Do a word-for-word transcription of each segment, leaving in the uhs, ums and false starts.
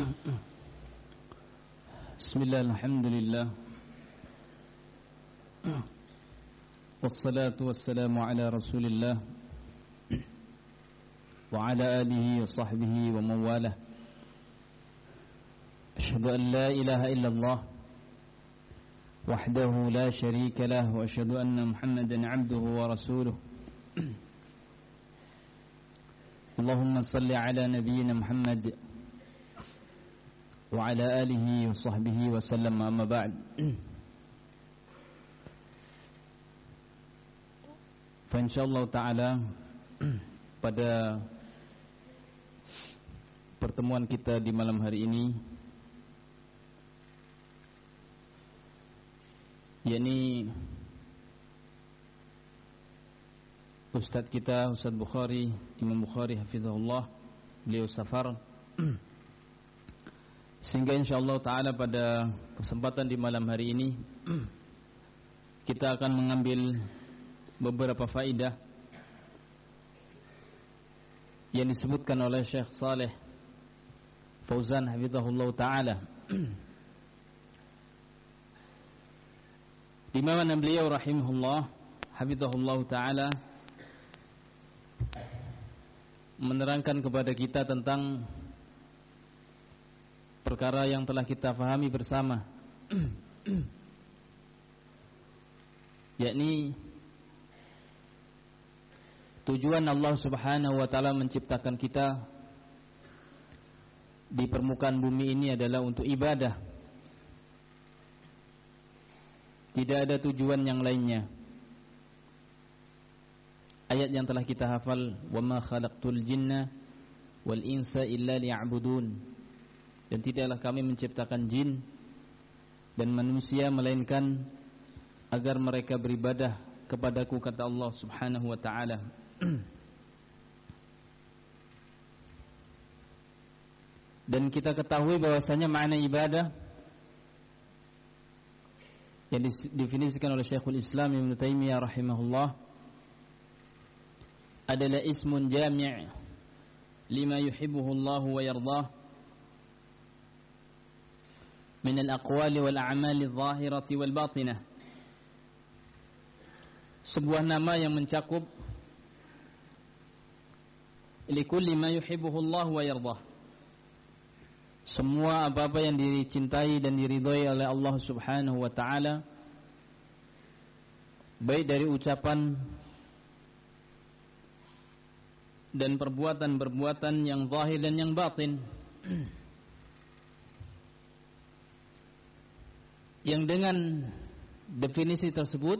Bismillah, alhamdulillah, wassalatu wassalamu ala rasulillah wa ala alihi wa sahbihi wa mawalah. Ashhadu an la ilaha illallah wahdahu la sharika lah, wa ashhadu anna Muhammadan abduhu wa rasuluh. Allahumma salli ala nabiyyina Muhammad wa ala alihi wa sahbihi wa sallam, amma ba'd. Fa insyaallah ta'ala pada pertemuan kita di malam hari ini, yakni Ustadz kita, Ustadz Bukhari, Imam Bukhari hafizahullah, beliau safar, sehingga insyaallah ta'ala pada kesempatan di malam hari ini kita akan mengambil beberapa faidah yang disebutkan oleh Syekh Saleh Fauzan hafizahullah ta'ala, di mana beliau rahimahullah hafizahullah ta'ala menerangkan kepada kita tentang perkara yang telah kita fahami bersama, yakni tujuan Allah subhanahu wa ta'ala menciptakan kita di permukaan bumi ini adalah untuk ibadah. Tidak ada tujuan yang lainnya. Ayat yang telah kita hafal, wa ma khalaqtul jinna wal insa illa liya'budun, dan tidaklah kami menciptakan jin dan manusia melainkan agar mereka beribadah kepadaku, kata Allah subhanahu wa ta'ala. Dan kita ketahui bahwasanya makna ibadah yang didefinisikan oleh Syekhul Islam Ibnu Taimiyah rahimahullah adalah ismun jami' lima yuhibbuhu Allah wa yardah min al-aqwali wal a'mali adh-dhahirati wal batinah. Sebuah nama yang mencakup likulli ma yuhibbuhu Allah wa yardah, semua apa-apa yang dicintai dan diridhai oleh Allah subhanahu wa ta'ala, baik dari ucapan dan perbuatan-perbuatan yang zahir dan yang batin, yang dengan definisi tersebut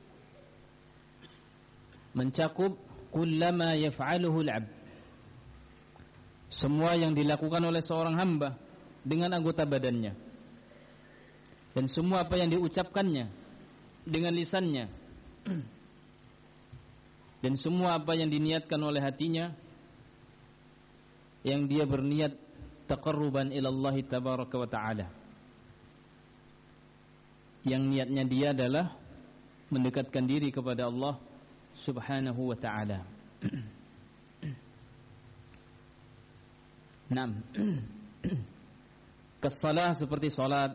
mencakup kullama yaf'aluhu al-'abd, semua yang dilakukan oleh seorang hamba dengan anggota badannya, dan semua apa yang diucapkannya dengan lisannya, dan semua apa yang diniatkan oleh hatinya, yang dia berniat taqarruban ila Allah tabaraka wa ta'ala, yang niatnya dia adalah mendekatkan diri kepada Allah subhanahu wa ta'ala. Naam. Kasalah seperti salat,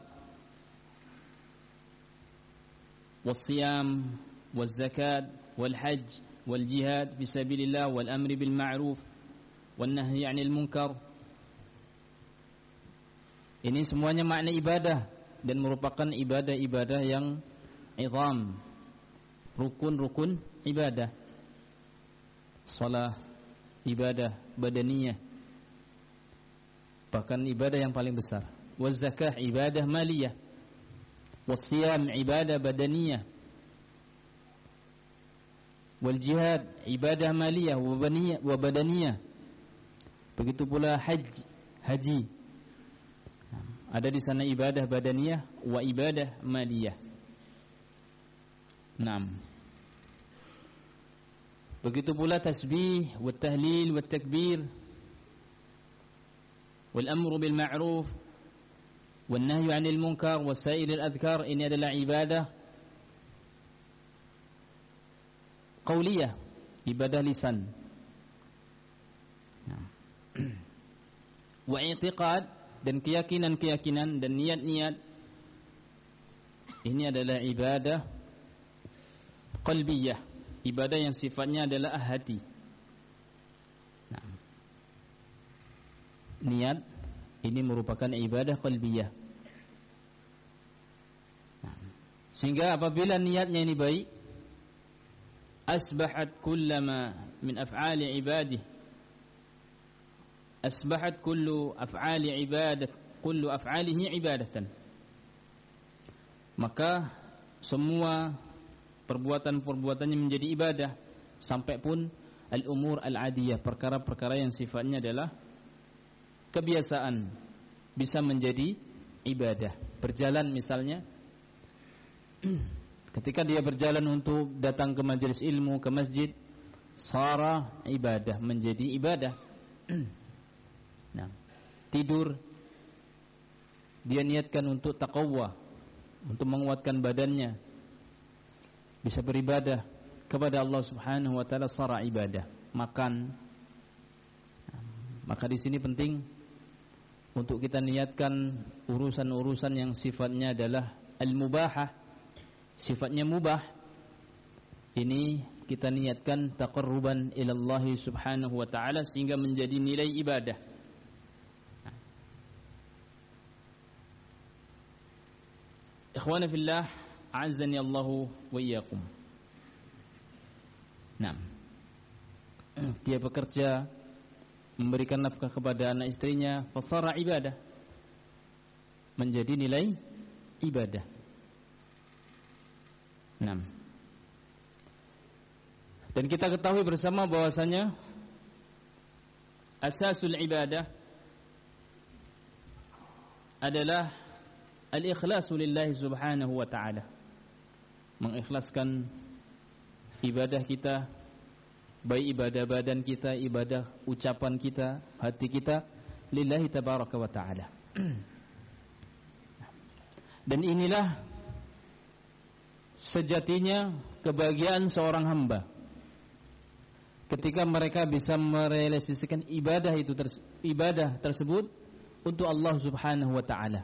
wasiyam, wazakat, walhajj, waljihad fisabilillah, wal amri bil ma'ruf, wan nahyi 'anil munkar. Ini semuanya makna ibadah dan merupakan ibadah-ibadah yang izam, rukun-rukun ibadah. Salah ibadah badaniyah, bahkan ibadah yang paling besar. Wazakah ibadah maliyah, wasiyam ibadah badaniyah, wal jihad ibadah maliyah wa badaniyah. Begitu pula haji, haji ada di sana ibadah badaniyah wa ibadah maliyah. Naam. Begitu pula tasbih wa tahlil wa takbir wal amru bil ma'ruf wan nahyu 'anil munkar wa sa'iril adhkar. Ini adalah ibadah qauliyah, ibadah lisan. Wa i'tiqad dan keyakinan-keyakinan dan niat-niat ini adalah ibadah qalbiyah, ibadah yang sifatnya adalah hati. Nah, niat ini merupakan ibadah qalbiyah. Nah, sehingga apabila niatnya ini baik, asbahat kullama min af'ali ibadih, asbahat kullu af'ali ibadah, kullu af'alihi ibadatan. Maka semua perbuatan-perbuatannya menjadi ibadah, sampai pun al-umur al-adiyah, perkara-perkara yang sifatnya adalah kebiasaan, bisa menjadi ibadah. Berjalan misalnya, ketika dia berjalan untuk datang ke majelis ilmu, ke masjid, sara ibadah, menjadi ibadah. Nah, tidur, dia niatkan untuk taqwa, untuk menguatkan badannya, bisa beribadah kepada Allah Subhanahu wa taala, sara ibadah. Makan, maka di sini penting untuk kita niatkan urusan-urusan yang sifatnya adalah al-mubahah, sifatnya mubah. Ini kita niatkan taqarruban ila Allah Subhanahu wa taala sehingga menjadi nilai ibadah. Ikhwana fillah, a'azzani Allahu wa iyyakum. Nah, dia bekerja, memberikan nafkah kepada anak istrinya, fasara ibadah, menjadi nilai ibadah. Nah, dan kita ketahui bersama bahwasanya asasul ibadah adalah al-ikhlasu lillahi subhanahu wa ta'ala, mengikhlaskan ibadah kita, baik ibadah badan kita, ibadah ucapan kita, hati kita, lillahi tabaraka wa ta'ala. Dan inilah sejatinya kebahagiaan seorang hamba, ketika mereka bisa merealisasikan ibadah itu ter- ibadah tersebut untuk Allah Subhanahu wa taala.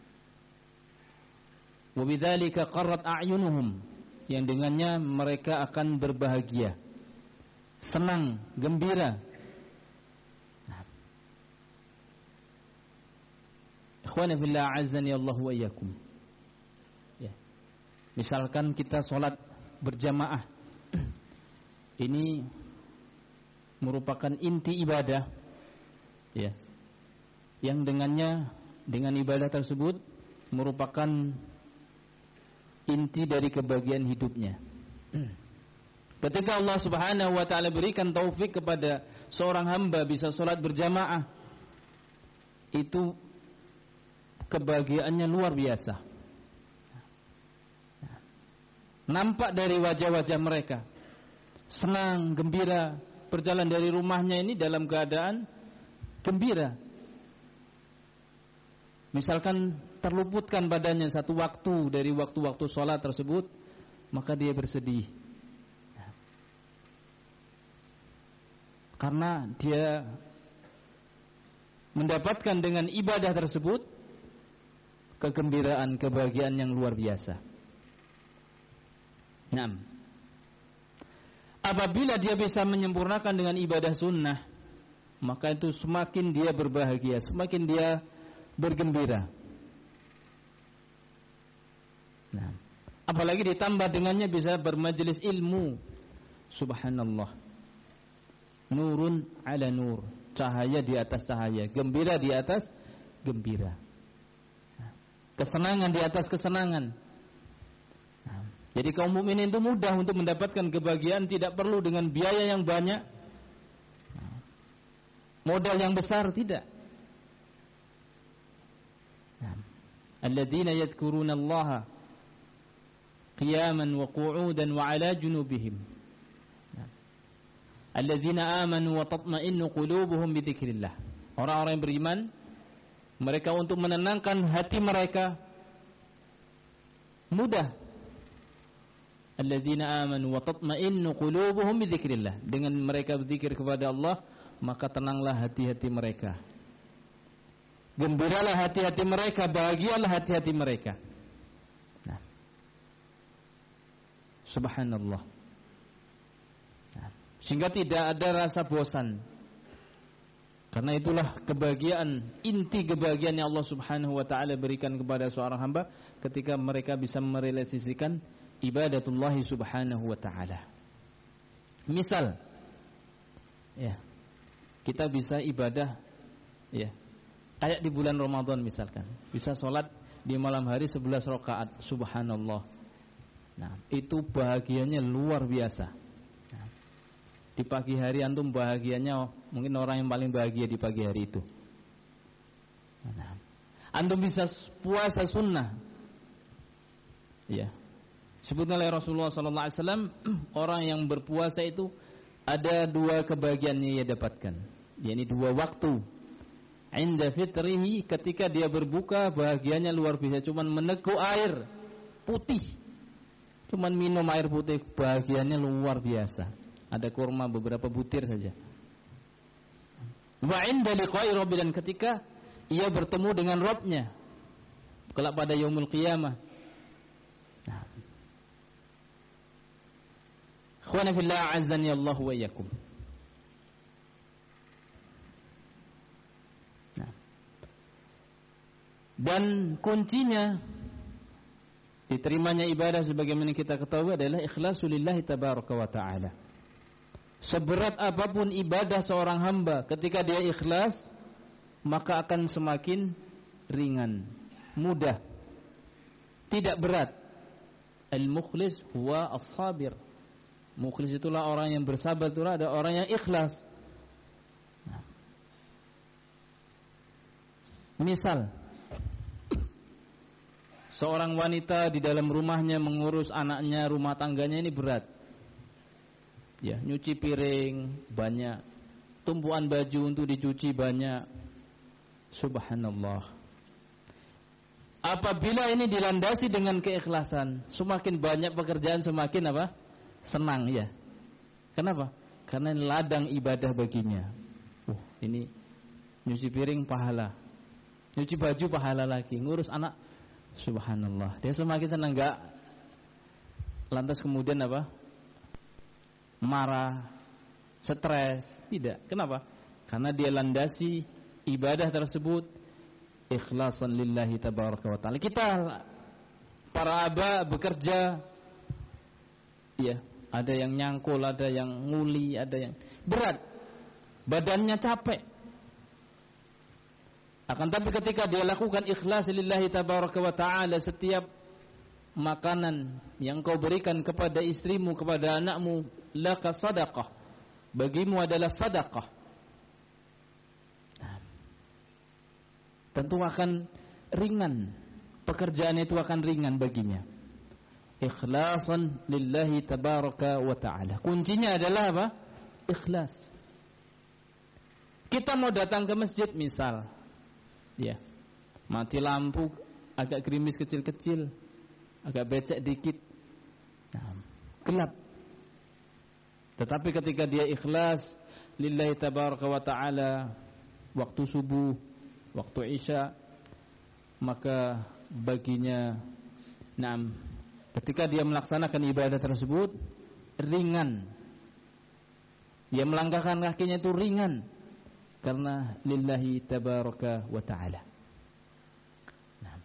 Wa bidzalika qarrat a'yunuhum, yang dengannya mereka akan berbahagia, senang, gembira. Ikhwana fillah, a'azzani Allah wa iyyakum. Ya. Misalkan kita sholat berjamaah, ini merupakan inti ibadah, ya, yang dengannya, dengan ibadah tersebut merupakan inti dari kebahagiaan hidupnya. Ketika Allah Subhanahu wa taala berikan taufik kepada seorang hamba bisa sholat berjamaah, itu kebahagiaannya luar biasa. Nampak dari wajah-wajah mereka, senang, gembira, berjalan dari rumahnya ini dalam keadaan gembira. Misalkan terluputkan badannya satu waktu dari waktu-waktu sholat tersebut, maka dia bersedih, karena dia mendapatkan dengan ibadah tersebut kegembiraan, kebahagiaan yang luar biasa. Naam. Apabila dia bisa menyempurnakan dengan ibadah sunnah, maka itu semakin dia berbahagia, semakin dia bergembira. Nah, apalagi ditambah dengannya bisa bermajelis ilmu. Subhanallah. Nurun ala nur, cahaya di atas cahaya, gembira di atas gembira, kesenangan di atas kesenangan. Nah, jadi kaum mukminin itu mudah untuk mendapatkan kebahagiaan, tidak perlu dengan biaya yang banyak, modal yang besar, tidak. Alladzina yadhkuruna Allaha qiyaman wa qu'udan wa 'ala junubihim, alladzina amanu wa tatma'innu qulubuhum bi dzikrillah. Orang-orang yang beriman, mereka untuk menenangkan hati mereka mudah. Alladzina amanu wa tatma'innu qulubuhum bi dzikrillah. Dengan mereka berzikir kepada Allah, maka tenanglah hati-hati mereka. Gembiralah hati-hati mereka, bahagialah hati-hati mereka. Nah. Subhanallah. Nah. Sehingga tidak ada rasa bosan. Karena itulah kebahagiaan, inti kebahagiaan yang Allah Subhanahu wa taala berikan kepada seorang hamba ketika mereka bisa merealisasikan ibadatullah Subhanahu wa taala. Misal, ya, kita bisa ibadah, ya, kayak di bulan Ramadan misalkan, bisa sholat di malam hari sebelas rakaat, subhanallah. Nah, itu bahagianya luar biasa. Nah, di pagi hari antum bahagianya mungkin orang yang paling bahagia di pagi hari itu. Nah, antum bisa puasa sunnah, ya. Sebutnya oleh Rasulullah sallallahu alaihi wasallam, orang yang berpuasa itu ada dua kebahagiaan yang ia dapatkan, yakni dua waktu. Inda fitrihi, ketika dia berbuka bahagianya luar biasa, cuman meneguk air putih, cuman minum air putih bahagianya luar biasa. Ada kurma beberapa butir saja. Wa inda liqa'i rabbi, dan ketika ia bertemu dengan Rabbnya kelak pada yaumul qiyamah. Nah, ikhwana fillah, azzani Allah wa iyyakum. Nah, dan kuncinya diterimanya ibadah sebagaimana kita ketahui adalah ikhlasul lillahi tabaraka wa ta'ala. Seberat apapun ibadah seorang hamba, ketika dia ikhlas, maka akan semakin ringan, mudah, tidak berat. Al-mukhlis huwa as-sabir. Mukhlis itulah orang yang bersabar, itulah ada orang yang ikhlas. Nah. Misal, seorang wanita di dalam rumahnya mengurus anaknya, rumah tangganya ini berat. Ya, nyuci piring banyak, tumpuan baju untuk dicuci banyak. Subhanallah. Apabila ini dilandasi dengan keikhlasan, semakin banyak pekerjaan semakin apa? Senang, ya. Kenapa? Karena ini ladang ibadah baginya. Uh, ini nyuci piring pahala, nyuci baju pahala lagi, ngurus anak, subhanallah. Dia semakin senang, enggak lantas kemudian apa? Marah, stres, tidak. Kenapa? Karena dia landasi ibadah tersebut ikhlasan lillahi tabaraka wa ta'ala. Kita para aba bekerja, ya, ada yang nyangkul, ada yang nguli, ada yang berat, badannya capek. Akan tapi ketika dia lakukan ikhlas lillahi tabaraka wa ta'ala, setiap makanan yang kau berikan kepada istrimu, kepada anakmu, laka sadaqah, bagimu adalah sadaqah. Nah, tentu akan ringan, pekerjaan itu akan ringan baginya. Ikhlasan lillahi tabaraka wa ta'ala. Kuncinya adalah apa? Ikhlas. Kita mau datang ke masjid misal, ya, mati lampu, agak gerimis kecil-kecil, agak becek dikit, nah, gelap. Tetapi ketika dia ikhlas lillahi tabaraka wa ta'ala, waktu subuh, waktu isya, maka baginya, nah, ketika dia melaksanakan ibadah tersebut ringan, dia melangkahkan kakinya itu ringan, karena lillahi tabaraka wa ta'ala. Nah,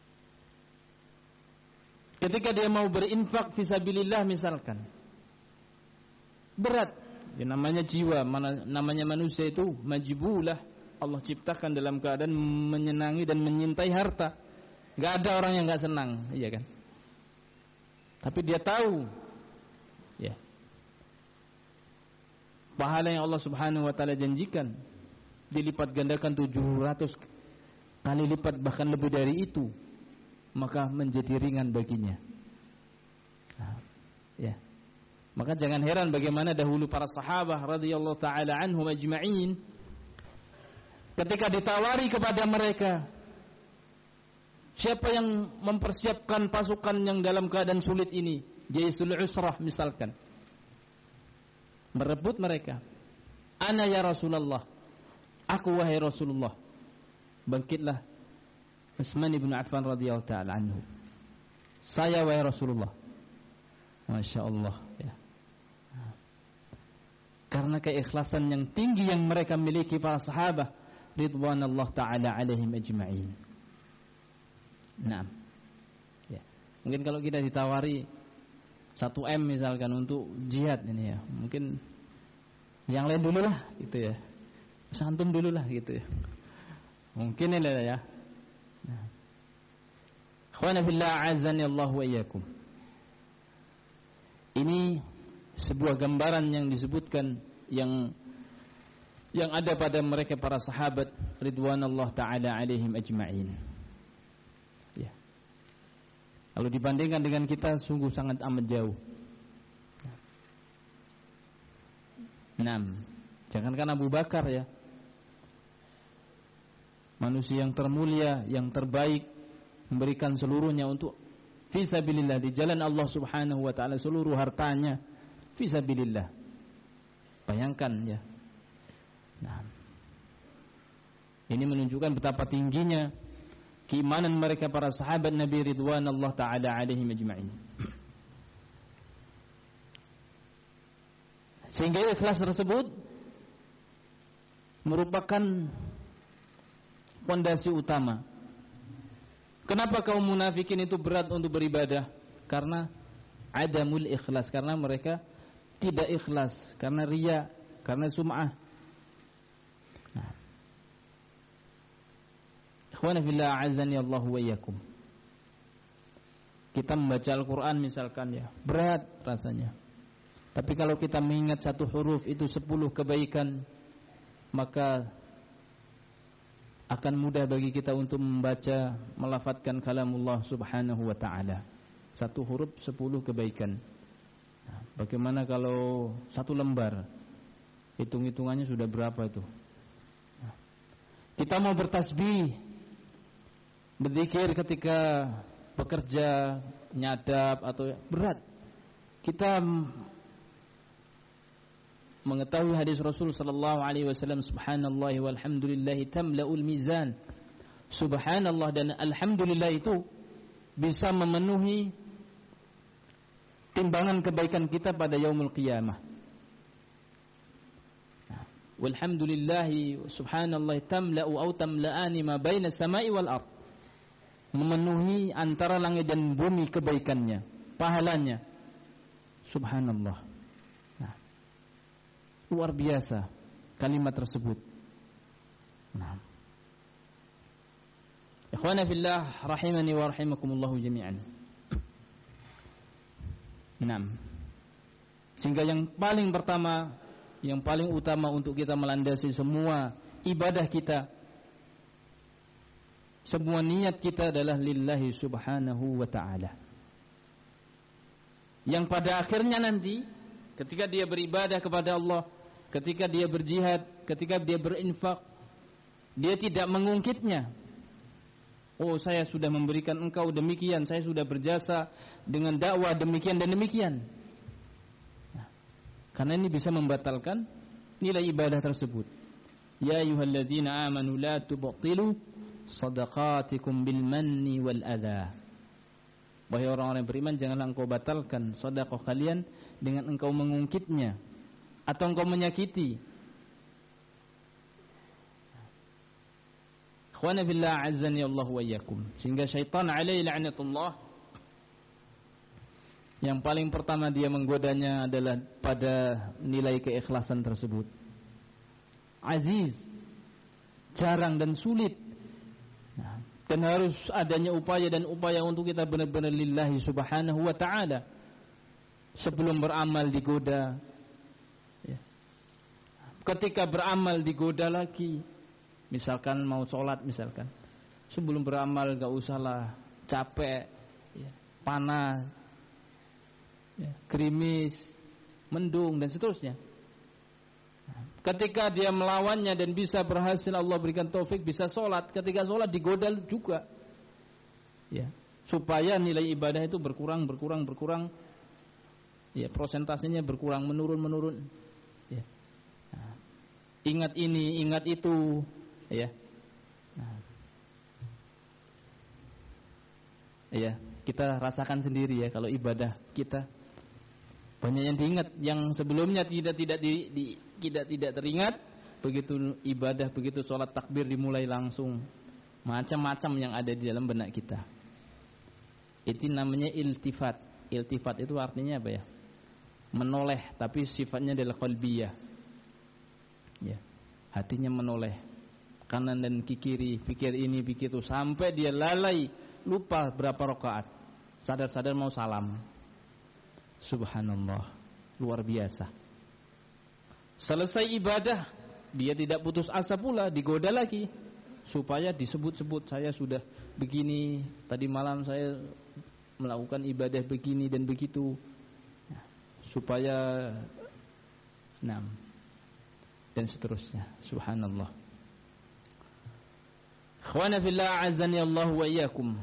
ketika dia mau berinfak fisabilillah misalkan, berat, ya, namanya jiwa, mana, namanya manusia itu majibulah, Allah ciptakan dalam keadaan menyenangi dan menyintai harta. Gak ada orang yang gak senang, iya kan? Tapi dia tahu, ya, pahala yang Allah Subhanahu wa ta'ala janjikan dilipat gandakan tujuh ratus kali lipat, bahkan lebih dari itu, maka menjadi ringan baginya. Nah, ya. Maka jangan heran bagaimana dahulu para sahabat radhiyallahu taala anhum ajma'in, ketika ditawari kepada mereka, siapa yang mempersiapkan pasukan yang dalam keadaan sulit ini, jaisul usrah misalkan, merebut mereka, ana ya Rasulullah, aku wahai Rasulullah. Bangkitlah Utsman bin Affan radhiyallahu taala anhu. Saya wahai Rasulullah. Masya Allah ya. Karena keikhlasan yang tinggi yang mereka miliki para sahabat ridwanullah taala alaihim ajma'in. Nah, ya. Mungkin kalau kita ditawari satu M misalkan untuk jihad ini ya, mungkin yang lain dulu lah gitu ya, santum dulu lah gitu ya, mungkin ini lah ya. Nah. Ikhwana fillah azani Allah wa iyyakum. Ini sebuah gambaran yang disebutkan yang yang ada pada mereka para sahabat ridwanullah taala alaihim ajma'in. Ya. Kalau dibandingkan dengan kita sungguh sangat amat jauh. Enam. Jangankan Abu Bakar ya. Manusia yang termulia, yang terbaik, memberikan seluruhnya untuk fisabilillah di jalan Allah Subhanahu wa taala, seluruh hartanya fisabilillah. Bayangkan ya. Nah. Ini menunjukkan betapa tingginya keimanan mereka para sahabat Nabi ridwanullah taala alaihim ajma'in. Sehingga ikhlas tersebut merupakan fondasi utama. Kenapa kaum munafikin itu berat untuk beribadah? Karena adamul ikhlas, karena mereka tidak ikhlas, karena riya, karena sum'ah. Nah. Ikhwana fillah a'azzani Allah wa iyyakum. Kita membaca Al-Quran misalkan ya, berat rasanya. Tapi kalau kita mengingat satu huruf itu sepuluh kebaikan, maka akan mudah bagi kita untuk membaca, melafadzkan kalamullah subhanahu wa ta'ala. Satu huruf sepuluh kebaikan. Nah, bagaimana kalau satu lembar? Hitung-hitungannya sudah berapa itu? Nah, kita mau bertasbih, berzikir ketika bekerja, nyadap atau berat. Kita mengetahui hadis Rasul sallallahu alaihi wasallam, subhanallah walhamdulillah tamla'ul mizan. Subhanallah dan alhamdulillah itu bisa memenuhi timbangan kebaikan kita pada yaumul qiyamah. Walhamdulillah subhanallah tamla'u au tamla'ani ma baina samai wal ard. Memenuhi antara langit dan bumi kebaikannya, pahalanya. Subhanallah. Nah, luar biasa kalimat tersebut. Nah. Ikhwana fillah rahimani wa rahimakumullah jami'an. Nah. Sehingga yang paling pertama, yang paling utama untuk kita melandasi semua ibadah kita, semua niat kita adalah lillahi subhanahu wa ta'ala. Yang pada akhirnya nanti ketika dia beribadah kepada Allah, ketika dia berjihad, ketika dia berinfak, dia tidak mengungkitnya. Oh, saya sudah memberikan engkau demikian, saya sudah berjasa dengan dakwah demikian dan demikian. Nah, karena ini bisa membatalkan nilai ibadah tersebut. Ya ayyuhalladzina amanu la tubtilu shadaqatikum bil manni wal adha. Wahai orang-orang yang beriman, janganlah engkau batalkan sedekah kalian dengan engkau mengungkitnya atau engkau menyakiti. Ikhwana fillah azzani Allah wa iyyakum. Sehingga syaitan alaihi la'natullah, yang paling pertama dia menggodanya adalah pada nilai keikhlasan tersebut. Aziz, jarang dan sulit. Nah, dan harus adanya upaya dan upaya untuk kita benar-benar lillahi subhanahu wa ta'ala. Sebelum beramal digoda ya. Ketika beramal digoda lagi. Misalkan mau sholat misalkan, sebelum beramal gak usahlah capek ya, panas ya, gerimis, mendung dan seterusnya. Ketika dia melawannya dan bisa berhasil, Allah berikan taufik bisa sholat, ketika sholat digoda juga ya, supaya nilai ibadah itu berkurang berkurang berkurang ya, prosentasenya berkurang, menurun menurun ya. Nah, ingat ini ingat itu ya. Nah. Ya, kita rasakan sendiri ya kalau ibadah kita banyak yang diingat, yang sebelumnya tidak tidak di, di, tidak tidak teringat. Begitu ibadah, begitu sholat takbir dimulai langsung macam-macam yang ada di dalam benak kita. Itu namanya iltifat. Iltifat itu artinya apa ya? Menoleh, tapi sifatnya adalah qalbiyah. Ya, hatinya menoleh kanan dan ke kiri, pikir ini, pikir itu, sampai dia lalai, lupa berapa rakaat. Sadar-sadar mau salam. Subhanallah, luar biasa. Selesai ibadah, dia tidak putus asa pula, digoda lagi supaya disebut-sebut, saya sudah begini, tadi malam saya melakukan ibadah begini dan begitu, supaya enam dan seterusnya. Subhanallah. Ikhwana fillah, azani Allah wa iyyakum.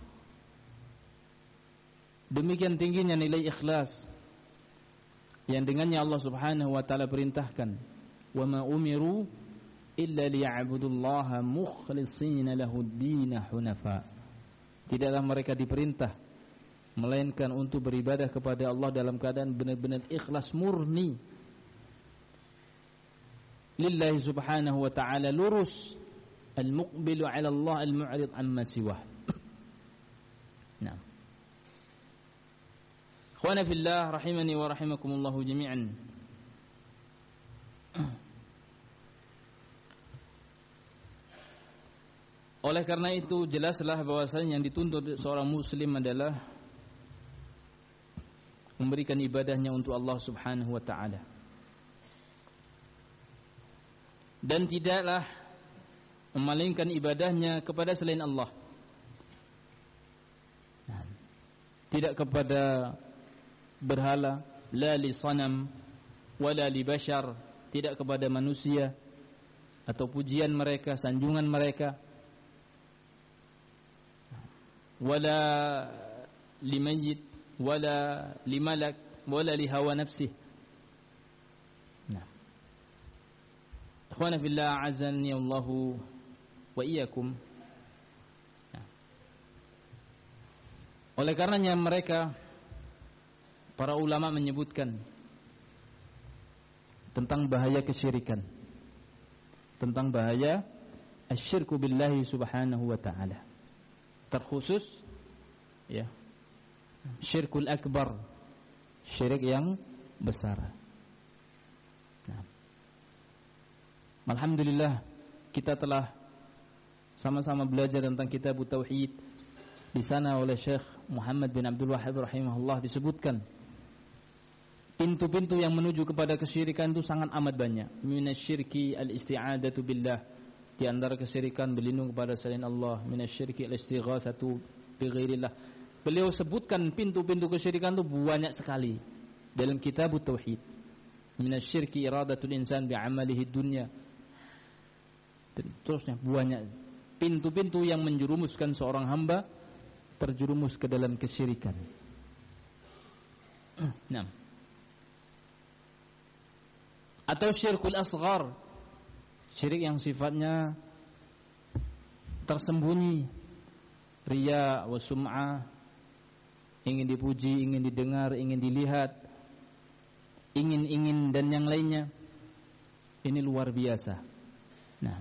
Demikian tingginya nilai ikhlas yang dengannya Allah Subhanahu wa taala perintahkan, wa ma umiru illa liya'budullaha mukhlishina lahud-din hunafa. Tidaklah mereka diperintah melainkan untuk beribadah kepada Allah dalam keadaan benar-benar ikhlas murni lillahi subhanahu wa ta'ala, lurus, al-muqbilu 'ala Allah, al-mu'rid amma siwah. Nah, ikhwana fillah rahimani wa rahimakumullah jami'an. Oleh karena itu jelaslah bahwasanya yang dituntut seorang muslim adalah memberikan ibadahnya untuk Allah Subhanahu wa taala. Dan tidaklah memalingkan ibadahnya kepada selain Allah. Tidak kepada berhala, la li sanam wala li bashar, tidak kepada manusia atau pujian mereka, sanjungan mereka, wala li mayyit wala li malak wala li hawa nafsih. Nah, ikhwana fillah, azani Allah wa iyyakum. Nah, oleh karenanya mereka, para ulama menyebutkan tentang bahaya kesyirikan, tentang bahaya asyirku billahi subhanahu wa ta'ala. Terkhusus ya, syirkul akbar, syirik yang besar. Nah, alhamdulillah kita telah sama-sama belajar tentang kitab tauhid. Di sana oleh Syekh Muhammad bin Abdul Wahhab rahimahullah disebutkan pintu-pintu yang menuju kepada kesyirikan itu sangat amat banyak. Minasyirki al-isti'adatu billah, di antara kesyirikan berlindung kepada selain Allah. Minasyirki al-istighatsatu bi ghairillah. Beliau sebutkan pintu-pintu kesyirikan itu banyak sekali dalam kitab tauhid. Minasyirki iradatul insan bi amalihi dunya. Dan terusnya banyak pintu-pintu yang menjerumuskan seorang hamba terjerumus ke dalam kesyirikan. Nah, atau syirkul asghar, syirik yang sifatnya tersembunyi, riya wa sum'ah, ingin dipuji, ingin didengar, ingin dilihat, ingin-ingin dan yang lainnya. Ini luar biasa. Nah,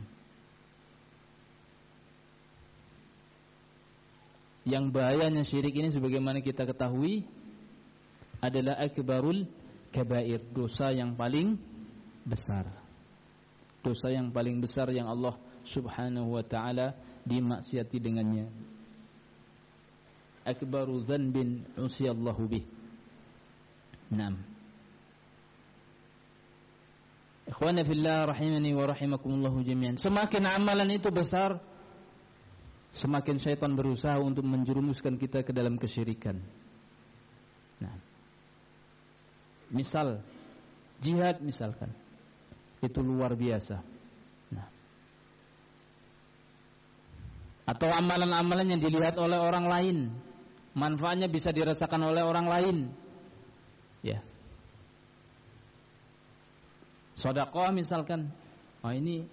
yang bahayanya syirik ini sebagaimana kita ketahui adalah akbarul kabair, dosa yang paling besar. Dosa yang paling besar yang Allah Subhanahu wa taala dimaksiati dengannya. Akbaru dzanbin usiyallahu bih. Naam. Ikhwana fillah rahimani wa rahimakumullah jami'an. Semakin amalan itu besar, semakin syaitan berusaha untuk menjerumuskan kita ke dalam kesyirikan. Nah, misal jihad misalkan, itu luar biasa. Nah, atau amalan-amalan yang dilihat oleh orang lain, manfaatnya bisa dirasakan oleh orang lain. Ya, sedekah misalkan, oh ini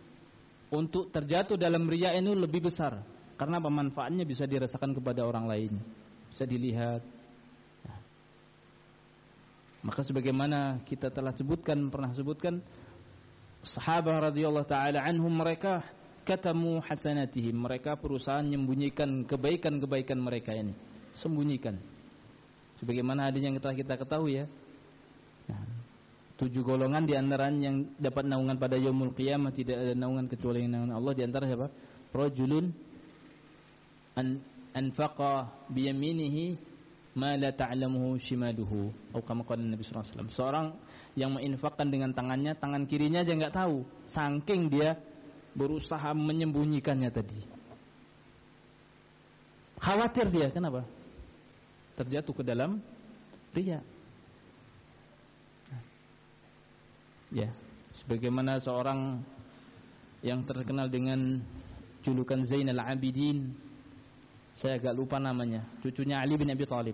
untuk terjatuh dalam riya ini lebih besar. Karena pemanfaatnya bisa dirasakan kepada orang lain. bisa dilihat. Nah, maka sebagaimana kita telah sebutkan, pernah sebutkan, sahabat radhiyallahu taala anhum, mereka katamu hasanatihim, mereka berusaha menyembunyikan kebaikan-kebaikan mereka ini, sembunyikan. Sebagaimana hadis yang telah kita ketahui ya. Nah, tujuh golongan di antara yang dapat naungan pada yaumul qiyamah, tidak ada naungan kecuali naungan Allah. Di antara siapa? Rajulun an anfaqa bi yaminihi ma la ta'lamuhu shimaluhu, atau kama qala Nabi sallallahu alaihi wasallam. Seorang yang menginfakkan dengan tangannya, tangan kirinya aja enggak tahu, saking dia berusaha menyembunyikannya tadi. Khawatir dia, kenapa? Terjatuh ke dalam riya. Ya, sebagaimana seorang yang terkenal dengan julukan Zainal Abidin, saya agak lupa namanya, cucunya Ali bin Abi Thalib,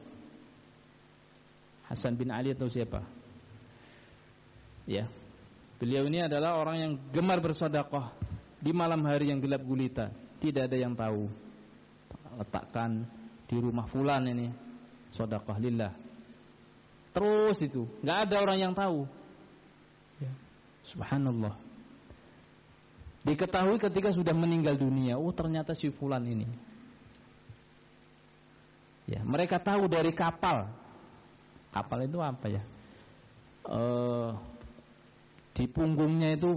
Hasan bin Ali atau siapa. Ya, beliau ini adalah orang yang gemar bersedekah di malam hari yang gelap gulita, tidak ada yang tahu. Letakkan di rumah fulan ini, sedekah lillah. Terus itu, nggak ada orang yang tahu. Ya, subhanallah. Diketahui ketika sudah meninggal dunia, oh ternyata si fulan ini. Ya, mereka tahu dari kapal. Kapal itu apa ya? Uh, di punggungnya itu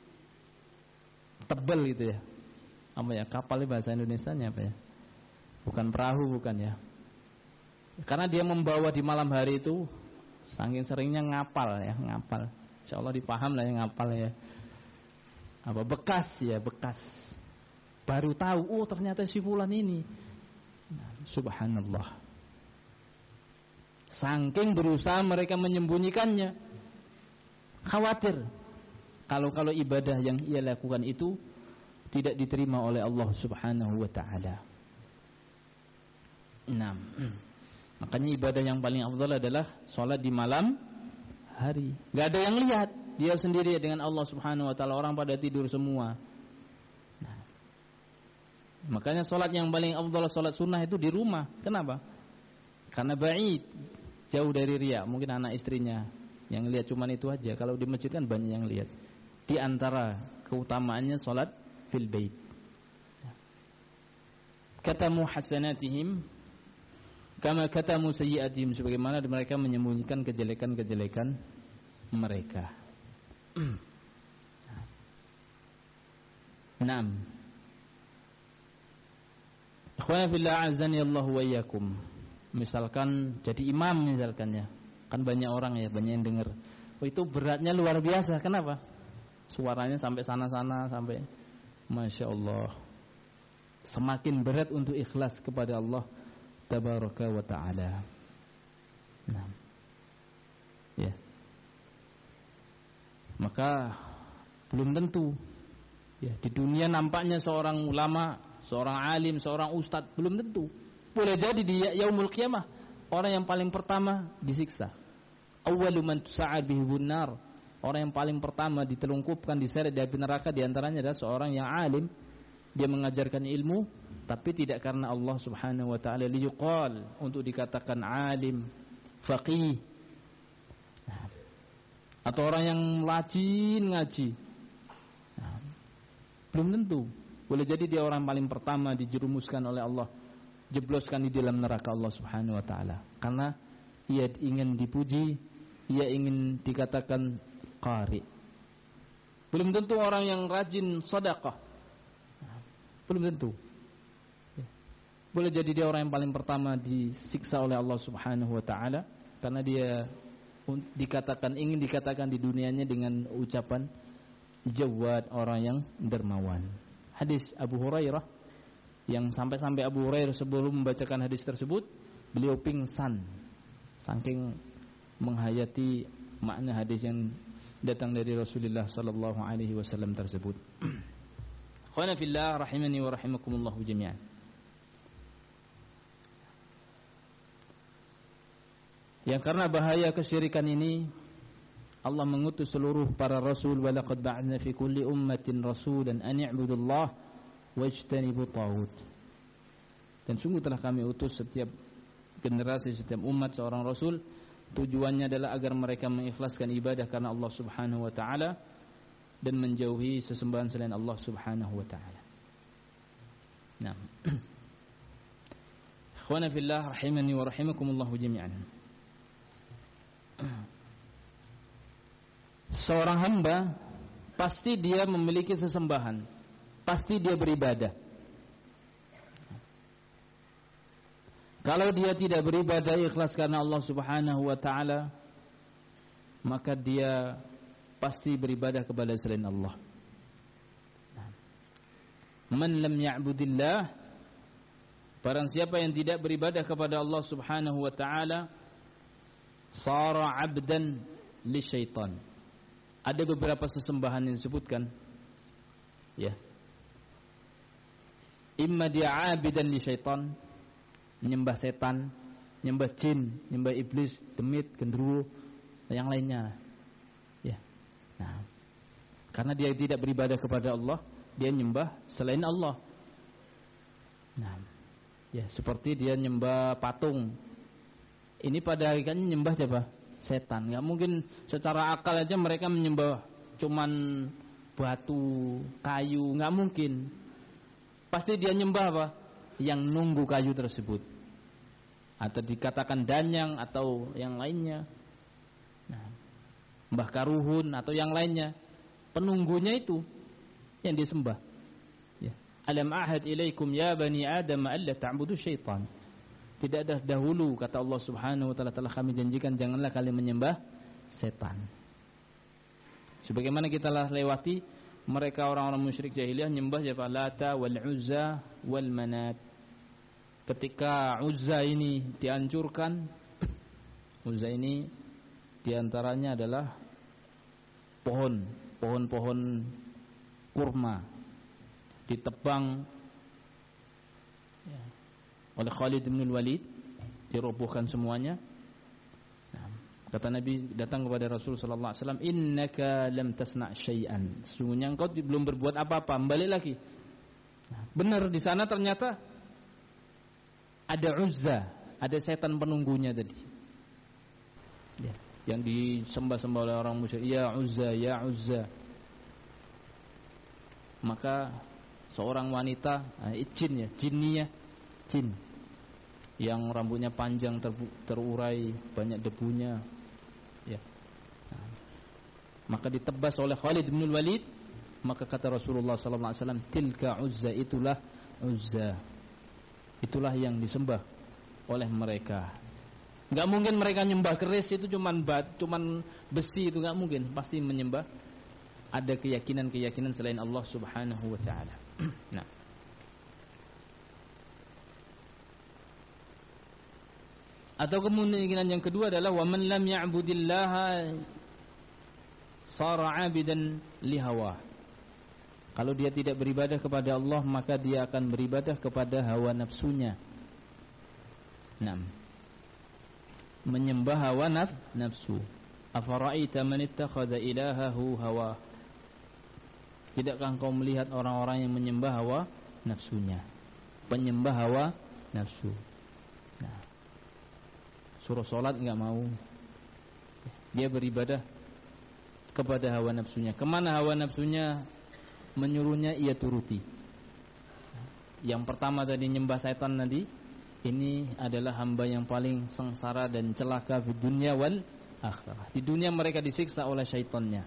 tebal gitu ya. Apa ya? Kapal bahasa Indonesianya apa ya? Bukan perahu, bukan ya. Karena dia membawa di malam hari itu, saking seringnya ngapal ya, ngapal. Insyaallah dipaham lah yang ngapal ya. Apa bekas ya, bekas. Baru tahu, oh ternyata si fulan ini. Nah, subhanallah. Saking berusaha mereka menyembunyikannya, khawatir kalau-kalau ibadah yang ia lakukan itu tidak diterima oleh Allah Subhanahu wa taala. Nah, makanya ibadah yang paling afdal adalah salat di malam hari. Enggak ada yang lihat, dia sendiri dengan Allah Subhanahu wa taala, orang pada tidur semua. Nah, makanya salat yang paling afdal, salat sunnah itu di rumah. Kenapa? Karena ba'id, jauh dari riya. Mungkin anak istrinya yang lihat cuman itu aja. Kalau di masjid kan banyak yang lihat. Di antara keutamaannya salat fil bait. Katamu hasanatihim kama katamu sayyi'atihim, sebagaimana mereka menyembunyikan kejelekan-kejelekan mereka. Naam. Ikhwana fillah azani Allah wa iyyakum. Misalkan jadi imam misalkan ya. Kan banyak orang ya, banyak yang dengar. Oh itu beratnya luar biasa. Kenapa? Suaranya sampai sana-sana, sampai Masya Allah. Semakin berat untuk ikhlas kepada Allah Tabaraka wa ta'ala. Nah, ya. Maka belum tentu ya, di dunia nampaknya seorang ulama, seorang alim, seorang ustadz, belum tentu. Boleh jadi di yaumul qiyamah orang yang paling pertama disiksa. Awwalu man tusa'ad bihi bunnar, orang yang paling pertama ditelungkupkan, diseret di api neraka, di antaranya adalah seorang yang alim. Dia mengajarkan ilmu tapi tidak karena Allah Subhanahu wa taala, liyuqal, untuk dikatakan alim, faqih. Nah, atau orang yang rajin ngaji. Nah, belum tentu. Boleh jadi dia orang paling pertama dijerumuskan oleh Allah, jebloskan di dalam neraka Allah Subhanahu wa taala karena ia ingin dipuji, ia ingin dikatakan qari. Belum tentu orang yang rajin sedekah. Belum tentu. Boleh jadi dia orang yang paling pertama disiksa oleh Allah Subhanahu wa taala karena dia dikatakan, ingin dikatakan di dunianya dengan ucapan jawad, orang yang dermawan. Hadis Abu Hurairah, yang sampai-sampai Abu Hurairah sebelum membacakan hadis tersebut beliau pingsan saking menghayati makna hadis yang datang dari Rasulullah sallallahu alaihi wasallam tersebut. Khana fillah rahimani wa rahimakumullah jami'an. Yang karena bahaya kesyirikan ini, Allah mengutus seluruh para rasul, wa laqad ba'athna fi kulli ummatin rasulan an i'budullaha wajtanibut taghut. Dan sungguh telah kami utus setiap generasi, setiap umat seorang rasul, tujuannya adalah agar mereka mengikhlaskan ibadah karena Allah Subhanahu wa taala dan menjauhi sesembahan selain Allah Subhanahu wa taala. Nah. Ikhwana fillah rahimani wa rahimakumullah jami'an. Seorang hamba pasti dia memiliki sesembahan, pasti dia beribadah. Kalau dia tidak beribadah ikhlas karena Allah Subhanahu wa taala, maka dia pasti beribadah kepada selain Allah. Man lam ya'budillah, barang siapa yang tidak beribadah kepada Allah Subhanahu wa taala, sara 'abdan li syaitan. Ada beberapa sesembahan yang disebutkan, ya. Imma dia 'abidan li syaitan, menyembah setan, menyembah jin, menyembah iblis, demit, genderuwo, yang lainnya. Ya. Nah, karena dia tidak beribadah kepada Allah, dia menyembah selain Allah. Nah, ya, seperti dia nyembah patung. Ini pada hakikatnya nyembah siapa? Setan. Enggak mungkin secara akal aja mereka menyembah cuman batu, kayu, enggak mungkin. Pasti dia nyembah apa? Yang nunggu kayu tersebut, atau dikatakan danyang atau yang lainnya. Nah, Mbah Karuhun atau yang lainnya, penunggunya itu yang disembah. Ya. Alam ahad ilaikum ya bani Adam alla ta'budu syaitan. Tidak ada dahulu, kata Allah Subhanahu wa taala, telah kami janjikan janganlah kalian menyembah setan. Sebagaimana kita telah lewati, mereka orang-orang musyrik jahiliyah menyembah siapa? Lata wal Uzza wal Manat. Ketika Uzza ini dihancurkan, Uzza ini diantaranya adalah pohon, pohon-pohon kurma ditebang ya, oleh Khalid bin Walid, dirobohkan semuanya. Nah, kata Nabi datang kepada Rasul sallallahu alaihi wasallam, innaka lam tasna' syai'an, sesungguhnya engkau belum berbuat apa-apa. Balik lagi. Nah, benar di sana ternyata ada Uzza, ada setan penunggunya tadi. Ya, yang disembah-sembah oleh orang musyrik, ya Uzza, ya Uzza. Maka seorang wanita, nah, jin ya, jinniyah, jin yang rambutnya panjang ter, terurai, banyak debunya, ya. Nah, maka ditebas oleh Khalid bin Walid. Maka kata Rasulullah sallallahu alaihi wasallam, tilka Uzza, itulah Uzza, itulah yang disembah oleh mereka. Enggak mungkin mereka nyembah keris itu cuman bat, cuman besi, itu enggak mungkin. Pasti menyembah ada keyakinan-keyakinan selain Allah Subhanahu wa taala. Nah, atau kemungkinan yang kedua adalah wa man lam ya'budillaha sara 'abidan li hawa. Kalau dia tidak beribadah kepada Allah, maka dia akan beribadah kepada hawa nafsunya. Nah, menyembah hawa nafsu. Afara'aita man ittakhadha ilahahu hawa. Tidakkah engkau melihat orang-orang yang menyembah hawa nafsunya? Penyembah hawa nafsu. Nah, suruh sholat enggak mau. Dia beribadah kepada hawa nafsunya. Kemana hawa nafsunya menyuruhnya ia turuti. Yang pertama tadi nyembah setan tadi, ini adalah hamba yang paling sengsara dan celaka di dunia wal akhirah. Di dunia mereka disiksa oleh syaitannya.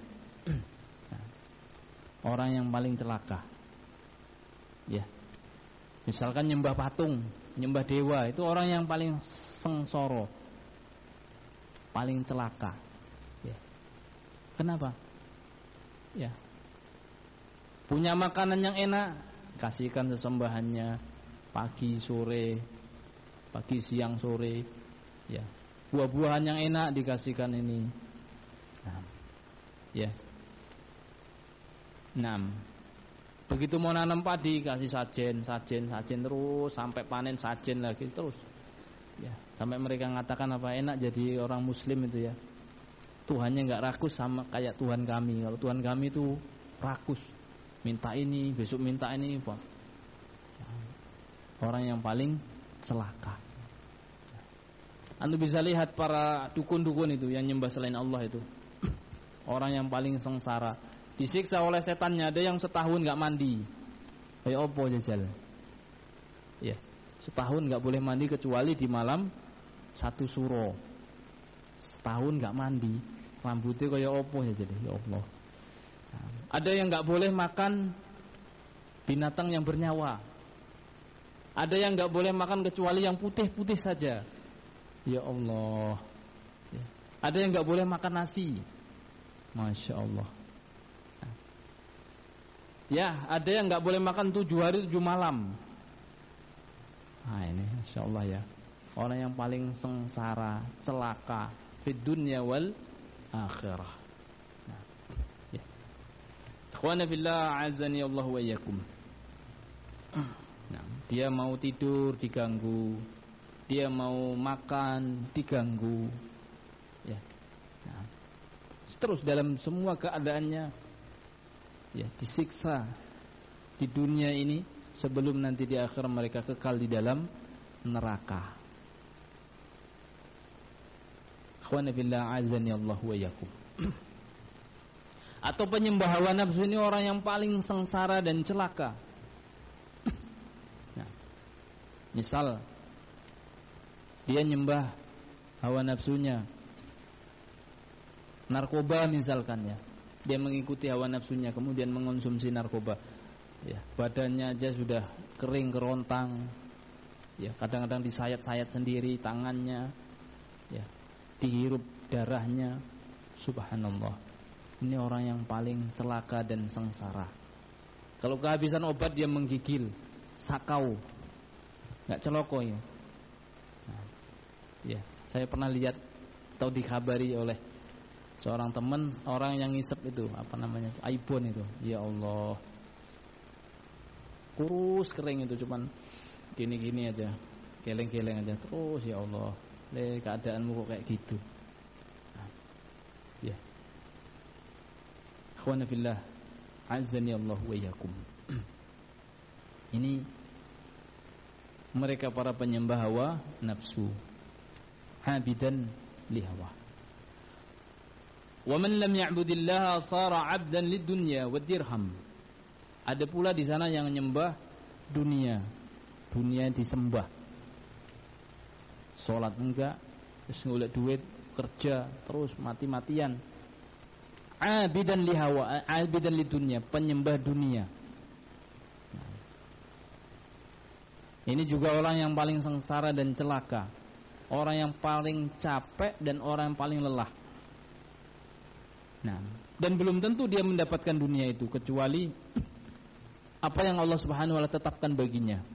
Orang yang paling celaka. Ya. Misalkan nyembah patung, nyembah dewa, itu orang yang paling sengsara, paling celaka. Ya. Kenapa? Ya. Punya makanan yang enak, kasihkan sesembahannya pagi sore, pagi siang sore, ya. Buah-buahan yang enak dikasihkan ini. Nah, ya. Enam. Begitu mau nanam padi kasih sajen, sajen, sajen terus sampai panen sajen lagi terus. Ya, sampai mereka mengatakan apa enak jadi orang muslim itu ya. Tuhannya enggak rakus sama kayak Tuhan kami. Kalau Tuhan kami itu rakus. Minta ini, besok minta ini, Pak. Orang yang paling celaka. Anda bisa lihat para dukun-dukun itu yang nyembah selain Allah itu. Orang yang paling sengsara. Disiksa oleh setannya, ada yang setahun enggak mandi. Kayak opo jajal. Ya, setahun enggak boleh mandi kecuali di malam satu suro. Setahun enggak mandi, rambutnya kayak opo jajal. Ya Allah. Ada yang enggak boleh makan binatang yang bernyawa. Ada yang enggak boleh makan kecuali yang putih-putih saja. Ya Allah. Ya. Ada yang enggak boleh makan nasi. Masya Allah. Ya, ada yang enggak boleh makan tujuh hari tujuh malam. Nah ini Masya Allah ya. Orang yang paling sengsara, celaka fid dunya wal akhirah. Nah, ya. Ikhwana fillah, azani Allah wa iyyakum. Nah, dia mau tidur diganggu, dia mau makan diganggu, ya. Nah, terus dalam semua keadaannya, ya, disiksa di dunia ini sebelum nanti di akhir mereka kekal di dalam neraka. Ikhwana fillah, azani Allah wa iyyakum. Atau penyembah hawa nafsu ini orang yang paling sengsara dan celaka. Nah, misal dia nyembah hawa nafsunya, narkoba misalkan ya, dia mengikuti hawa nafsunya kemudian mengonsumsi narkoba, ya, badannya aja sudah kering kerontang, ya, kadang-kadang disayat-sayat sendiri tangannya, ya, dihirup darahnya. Subhanallah, ini orang yang paling celaka dan sengsara. Kalau kehabisan obat dia menggigil, sakau, nggak celoko ya. Nah, ya, saya pernah lihat atau dikhabari oleh seorang teman, orang yang ngisep itu apa namanya, iPhone itu, ya Allah, kurus kering itu, cuman gini-gini aja, geleng-geleng aja terus. Ya Allah, le keadaanmu kok kayak gitu. Nah, ya, ikhwana fillah, azani Allah wa iyyakum. Ini mereka para penyembah hawa nafsu, habidan li hawa. Wa man lam ya'budillaha sara 'abdan lid-dunya wad-dirham. Ada pula di sana yang menyembah dunia. Dunia disembah. Salat enggak, terus ngolek duit, kerja terus mati-matian. Abidan li hawa, abidan lid-dunya, penyembah dunia. Nah, ini juga orang yang paling sengsara dan celaka. Orang yang paling capek dan orang yang paling lelah. Nah, dan belum tentu dia mendapatkan dunia itu kecuali apa yang Allah Subhanahu wa taala tetapkan baginya.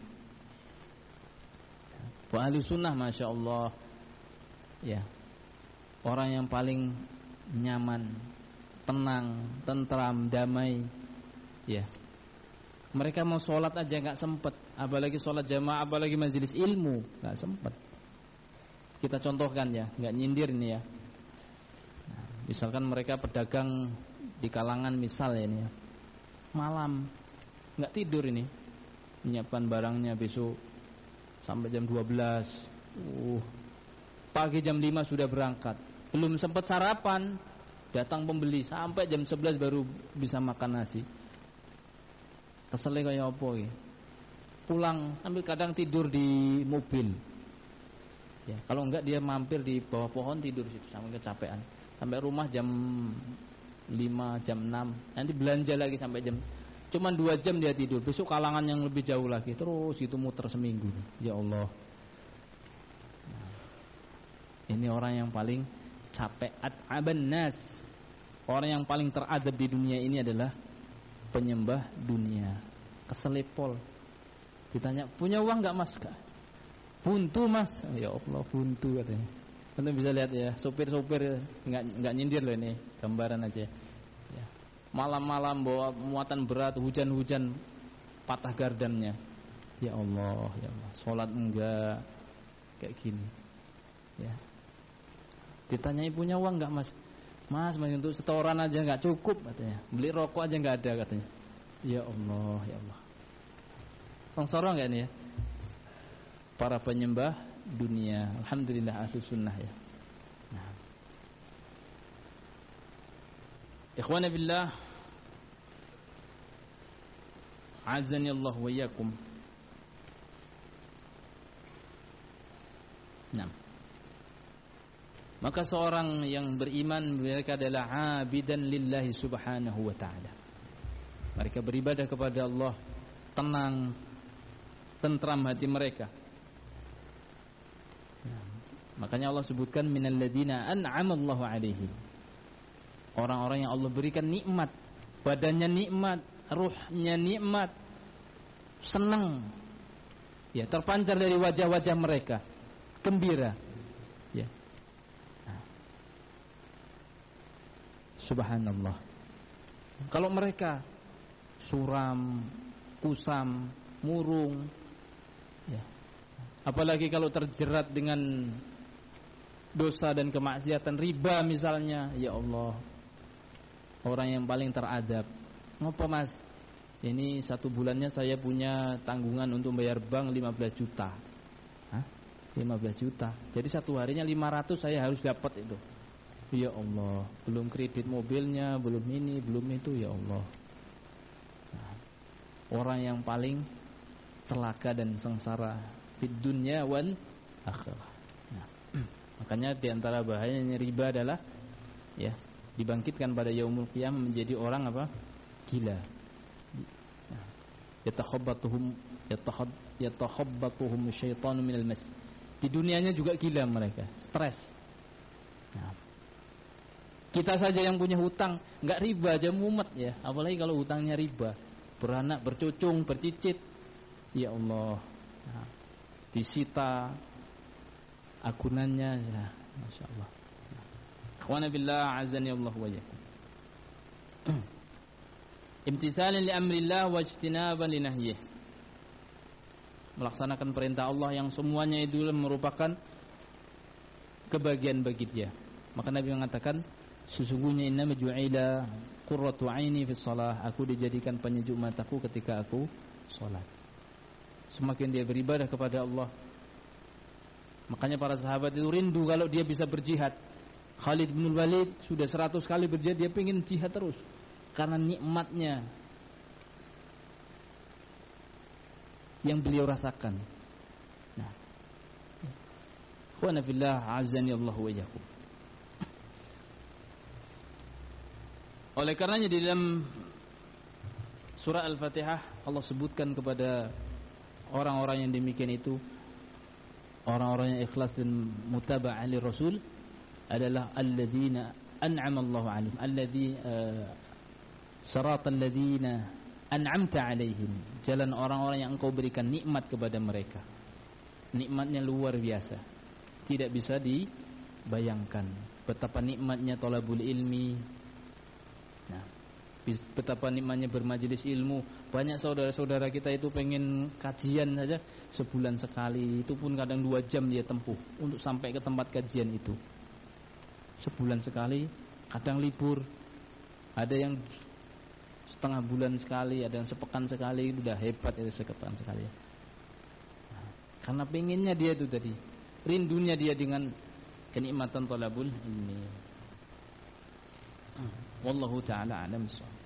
Wa ahli sunnah, masya Allah, ya, orang yang paling nyaman, tenang, tentram, damai, ya. Mereka mau sholat aja nggak sempet, apalagi sholat jamaah, apalagi majelis ilmu, nggak sempet. Kita contohkan ya, nggak nyindir ini ya. Nah, misalkan mereka pedagang di kalangan misal ya ini ya, malam nggak tidur ini, menyiapkan barangnya besok sampai jam dua belas. Uh, pagi jam lima sudah berangkat, belum sempat sarapan, datang pembeli sampai jam sebelas baru bisa makan nasi. Keselnya kayak apa ya? Pulang sambil kadang tidur di mobil. Ya, kalau enggak dia mampir di bawah pohon tidur situ sampai kecapean. Sampai rumah jam lima, jam enam. Nanti belanja lagi sampai jam, cuman dua jam dia tidur. Besok kalangan yang lebih jauh lagi. Terus itu muter seminggu. Ya Allah. Nah, ini orang yang paling capek, at'aban nas. Orang yang paling teradab di dunia ini adalah penyembah dunia. Keselepol. Ditanya, punya uang enggak mas? Buntu mas. Ya Allah, buntu katanya. Anda bisa lihat ya, sopir-sopir enggak enggak nyindir loh ini, gambaran aja. Ya. Malam-malam bawa muatan berat, hujan-hujan patah gardannya. Ya Allah, ya Allah. Salat enggak kayak gini. Ya. Ditanyai punya uang enggak mas? Mas, mas untuk setoran aja enggak cukup katanya. Beli rokok aja enggak ada katanya. Ya Allah, ya Allah. Sengsara enggak ini ya? Para penyembah dunia. Alhamdulillah ahlu sunnah ya. Nah. Ikhwana billah, azani Allah wa iyyakum. Nah. Maka seorang yang beriman mereka adalah abidan lillahi subhanahu wa ta'ala. Mereka beribadah kepada Allah, tenang, tentram hati mereka. Nah, makanya Allah sebutkan minal ladina an'ama Allahu alaihim. Orang-orang yang Allah berikan nikmat, badannya nikmat, ruhnya nikmat, senang. Ya, terpancar dari wajah-wajah mereka, gembira. Ya. Nah. Subhanallah. Kalau mereka suram, kusam, murung, ya. Apalagi kalau terjerat dengan dosa dan kemaksiatan, riba misalnya, ya Allah, orang yang paling teradab. Ngapa mas? Ini satu bulannya saya punya tanggungan untuk bayar bank lima belas juta. Hah? lima belas juta. Jadi satu harinya lima ratus saya harus dapat itu. Ya Allah, belum kredit mobilnya, belum ini, belum itu, ya Allah. Nah, orang yang paling celaka dan sengsara di dunia wal akhirah. Nah, makanya di antara bahayanya riba adalah ya, dibangkitkan pada yaumul qiyamah menjadi orang apa? Gila. Nah, yatakhabbatuhum yatakhab yatakhabbatuhum syaitanu minal mas. Di dunianya juga gila mereka, stres. Nah, kita saja yang punya hutang enggak riba aja mumet ya, apalagi kalau hutangnya riba, beranak bercucung, bercicit. Ya Allah. Nah, disita akunannya ya, Masya Allah. Akhwana billah, azani Allah wa iyyakum. Imtithalan li amrillah wa ijtinaban li nahyih. Melaksanakan perintah Allah yang semuanya itu merupakan kebahagiaan bagi dia. Maka Nabi mengatakan, sesungguhnya innama ju'ila qurratu aini fi shalah, aku dijadikan penyejuk mataku ketika aku salat. Semakin dia beribadah kepada Allah, makanya para sahabat itu rindu kalau dia bisa berjihad. Khalid bin Walid sudah seratus kali berjihad, dia ingin jihad terus karena nikmatnya yang beliau rasakan. Nah, wa fillah azani Allah wa iyyakum. Oleh karenanya di dalam surah Al-Fatihah Allah sebutkan kepada orang-orang yang demikian itu, orang-orang yang ikhlas dan mutaba'ah li Rasul adalah alladzina an'ama Allahu 'alaihim, alladzi uh, siratal ladzina an'amta 'alaihim, jalan orang-orang yang engkau berikan nikmat kepada mereka. Nikmatnya luar biasa, tidak bisa dibayangkan betapa nikmatnya thalabul ilmi. Nah, betapa nikmatnya bermajelis ilmu. Banyak saudara-saudara kita itu pengen kajian saja sebulan sekali, itu pun kadang dua jam dia tempuh untuk sampai ke tempat kajian itu. Sebulan sekali, kadang libur. Ada yang setengah bulan sekali, ada yang sepekan sekali, udah hebat itu sepekan sekali. Nah, karena pengennya dia itu tadi, rindunya dia dengan kenikmatan thalabul ilmi. Wallahu ta'ala a'lam.